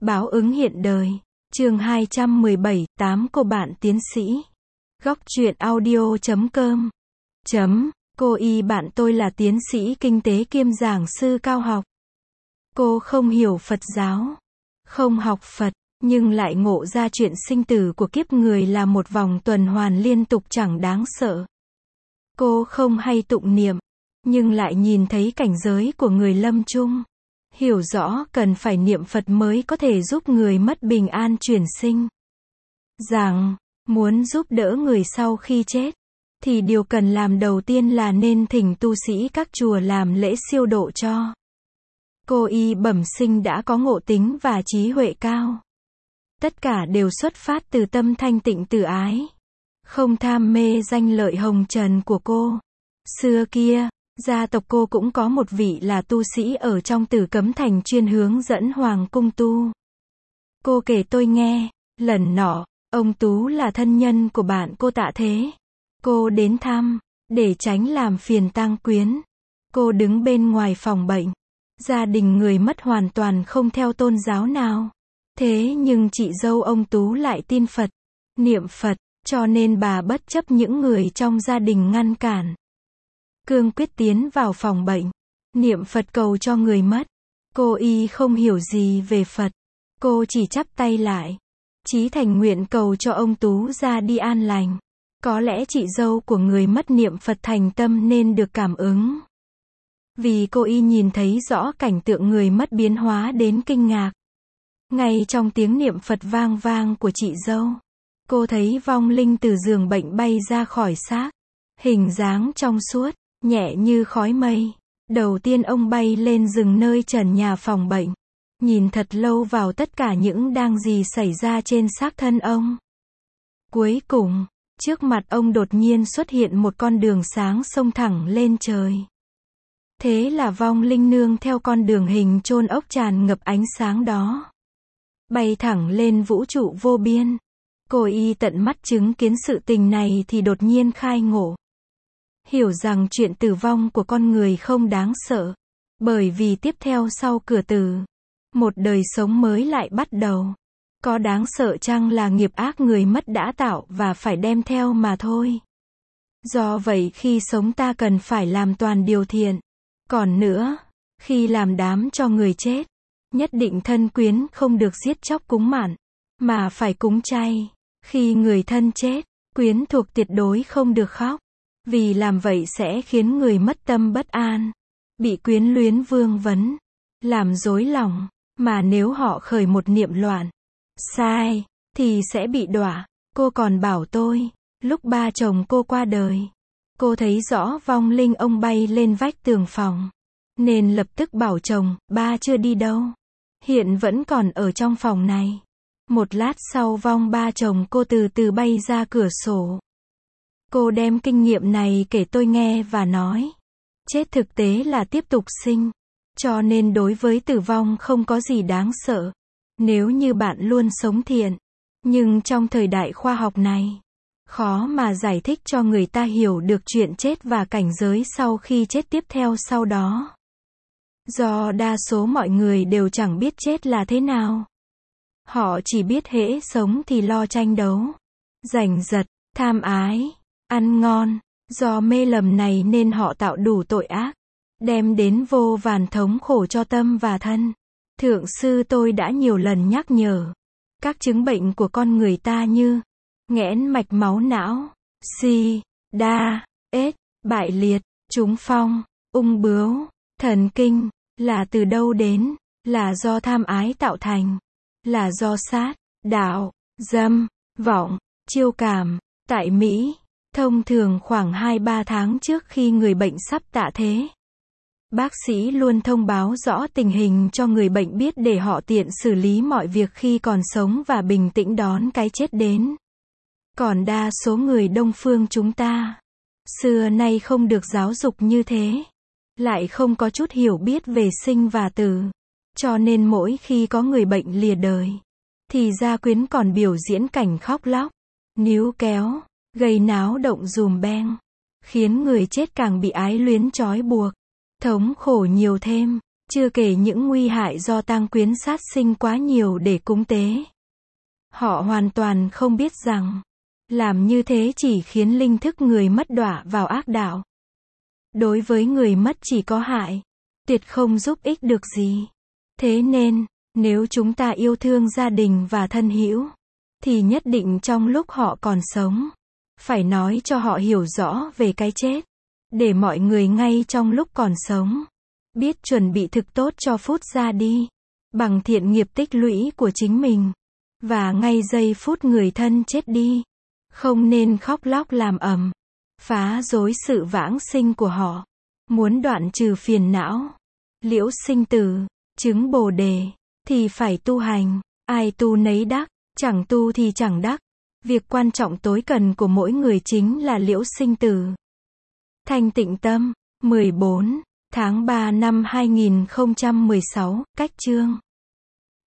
Báo ứng hiện đời. Chương 217, 8 cô bạn tiến sĩ. Góc truyện audio.com. Cô y bạn tôi là tiến sĩ kinh tế kiêm giảng sư cao học. Cô không hiểu Phật giáo, không học Phật, nhưng lại ngộ ra chuyện sinh tử của kiếp người là một vòng tuần hoàn liên tục chẳng đáng sợ. Cô không hay tụng niệm, nhưng lại nhìn thấy cảnh giới của người lâm chung. Hiểu rõ cần phải niệm Phật mới có thể giúp người mất bình an chuyển sinh. Rằng, muốn giúp đỡ người sau khi chết, thì điều cần làm đầu tiên là nên thỉnh tu sĩ các chùa làm lễ siêu độ cho. Cô y bẩm sinh đã có ngộ tính và trí huệ cao. Tất cả đều xuất phát từ tâm thanh tịnh từ ái, không tham mê danh lợi hồng trần của cô. Xưa kia, gia tộc cô cũng có một vị là tu sĩ ở trong Tử Cấm Thành chuyên hướng dẫn hoàng cung tu. Cô kể tôi nghe, lần nọ, ông Tú là thân nhân của bạn cô Tạ Thế. Cô đến thăm, để tránh làm phiền tang quyến. Cô đứng bên ngoài phòng bệnh. Gia đình người mất hoàn toàn không theo tôn giáo nào. Thế nhưng chị dâu ông Tú lại tin Phật, niệm Phật, cho nên bà bất chấp những người trong gia đình ngăn cản. Cương quyết tiến vào phòng bệnh, niệm Phật cầu cho người mất. Cô y không hiểu gì về Phật. Cô chỉ chắp tay lại, chí thành nguyện cầu cho ông Tú ra đi an lành. Có lẽ chị dâu của người mất niệm Phật thành tâm nên được cảm ứng. Vì cô y nhìn thấy rõ cảnh tượng người mất biến hóa đến kinh ngạc. Ngay trong tiếng niệm Phật vang vang của chị dâu, cô thấy vong linh từ giường bệnh bay ra khỏi xác. Hình dáng trong suốt, nhẹ như khói mây. Đầu tiên ông bay lên dừng nơi trần nhà phòng bệnh. Nhìn thật lâu vào tất cả những đang gì xảy ra trên xác thân ông. Cuối cùng, trước mặt ông đột nhiên xuất hiện một con đường sáng xông thẳng lên trời. Thế là vong linh nương theo con đường hình chôn ốc tràn ngập ánh sáng đó, bay thẳng lên vũ trụ vô biên. Cô y tận mắt chứng kiến sự tình này thì đột nhiên khai ngộ. Hiểu rằng chuyện tử vong của con người không đáng sợ. Bởi vì tiếp theo sau cửa tử, một đời sống mới lại bắt đầu. Có đáng sợ chăng là nghiệp ác người mất đã tạo và phải đem theo mà thôi. Do vậy khi sống ta cần phải làm toàn điều thiện. Còn nữa, khi làm đám cho người chết, nhất định thân quyến không được giết chóc cúng mặn, mà phải cúng chay. Khi người thân chết, quyến thuộc tuyệt đối không được khóc. Vì làm vậy sẽ khiến người mất tâm bất an, bị quyến luyến vương vấn, làm rối lòng. Mà nếu họ khởi một niệm loạn, sai, thì sẽ bị đọa. Cô còn bảo tôi, lúc ba chồng cô qua đời, cô thấy rõ vong linh ông bay lên vách tường phòng. Nên lập tức bảo chồng, ba chưa đi đâu. Hiện vẫn còn ở trong phòng này. Một lát sau vong ba chồng cô từ từ bay ra cửa sổ. Cô đem kinh nghiệm này kể tôi nghe và nói, chết thực tế là tiếp tục sinh. Cho nên đối với tử vong không có gì đáng sợ. Nếu như bạn luôn sống thiện. Nhưng trong thời đại khoa học này, khó mà giải thích cho người ta hiểu được chuyện chết và cảnh giới sau khi chết tiếp theo sau đó. Do đa số mọi người đều chẳng biết chết là thế nào. Họ chỉ biết hễ sống thì lo tranh đấu, giành giật, tham ái, ăn ngon. Do mê lầm này nên họ tạo đủ tội ác, đem đến vô vàn thống khổ cho tâm và thân. Thượng sư tôi đã nhiều lần nhắc nhở, các chứng bệnh của con người ta như nghẽn mạch máu não, si, đa, ết, bại liệt, trúng phong, ung bướu, thần kinh, là từ đâu đến, là do tham ái tạo thành, là do sát, đạo, dâm, vọng, chiêu cảm, tại Mỹ. Thông thường khoảng 2-3 tháng trước khi người bệnh sắp tạ thế, bác sĩ luôn thông báo rõ tình hình cho người bệnh biết để họ tiện xử lý mọi việc khi còn sống và bình tĩnh đón cái chết đến. Còn đa số người Đông phương chúng ta, xưa nay không được giáo dục như thế, lại không có chút hiểu biết về sinh và tử. Cho nên mỗi khi có người bệnh lìa đời, thì gia quyến còn biểu diễn cảnh khóc lóc, níu kéo, gây náo động dùm beng, khiến người chết càng bị ái luyến trói buộc, thống khổ nhiều thêm. Chưa kể những nguy hại do tang quyến sát sinh quá nhiều để cúng tế. Họ hoàn toàn không biết rằng, làm như thế chỉ khiến linh thức người mất đọa vào ác đạo. Đối với người mất chỉ có hại, tuyệt không giúp ích được gì. Thế nên, nếu chúng ta yêu thương gia đình và thân hữu, thì nhất định trong lúc họ còn sống, phải nói cho họ hiểu rõ về cái chết, để mọi người ngay trong lúc còn sống, biết chuẩn bị thực tốt cho phút ra đi, bằng thiện nghiệp tích lũy của chính mình, và ngay giây phút người thân chết đi, không nên khóc lóc làm ầm, phá rối sự vãng sinh của họ. Muốn đoạn trừ phiền não, liễu sinh tử, chứng Bồ đề, thì phải tu hành, ai tu nấy đắc, chẳng tu thì chẳng đắc. Việc quan trọng tối cần của mỗi người chính là liễu sinh tử. Thanh tịnh tâm, 14 tháng 3 năm 2016, cách chương